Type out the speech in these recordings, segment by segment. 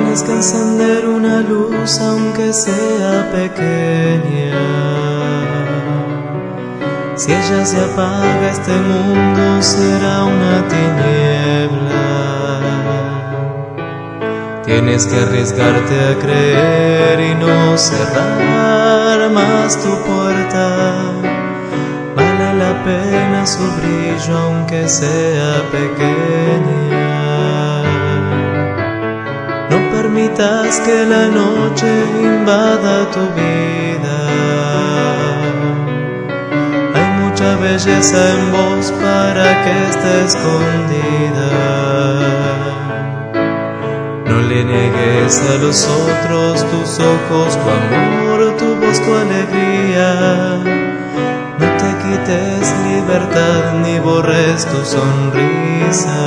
Tienes que encender una luz aunque sea pequeña. Si ella se apaga, este mundo será una tiniebla. Tienes que arriesgarte a creer y no cerrar más tu puerta. Vale la pena su brillo aunque sea pequeña. No permitas que la noche invada tu vida. Hay mucha belleza en vos para que esté escondida. No le niegues a los otros tus ojos, tu amor, tu voz, tu alegría. No te quites libertad ni borres tu sonrisa.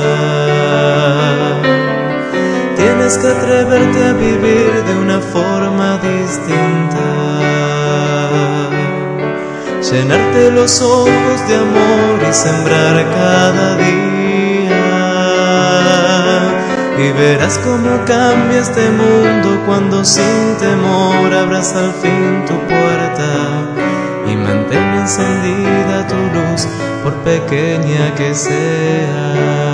Tienes que atreverte a vivir de una forma distinta. Llenarte los ojos de amor y sembrar cada día. Y verás cómo cambia este mundo cuando sin temor abras al fin tu puerta. Y mantén encendida tu luz por pequeña que sea.